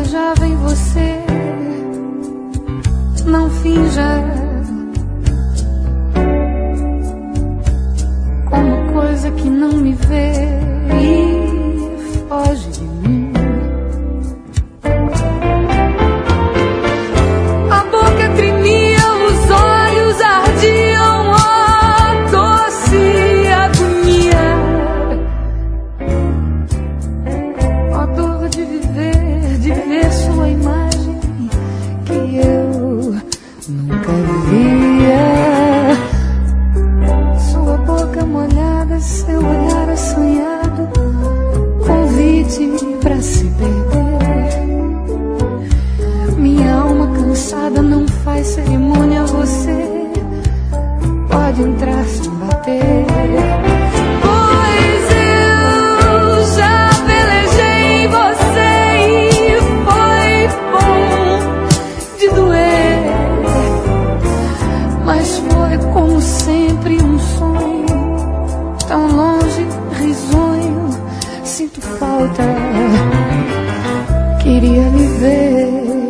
desejava em você. Não finja como coisa que não me vê e foge de mim. A boca tremia, os olhos ardiam, oh, doce agonia. Ó dor de ver sua imagem que eu nunca via. Sua boca molhada, seu olhar assanhado, convite pra se perder. Minha alma cansada não faz cerimônia, você pode entrar sem bater. Pois eu já pelejei você e foi bom de doer, mas foi como sempre um sonho, tão longe, risonho. Sinto falta, queria lhe ver.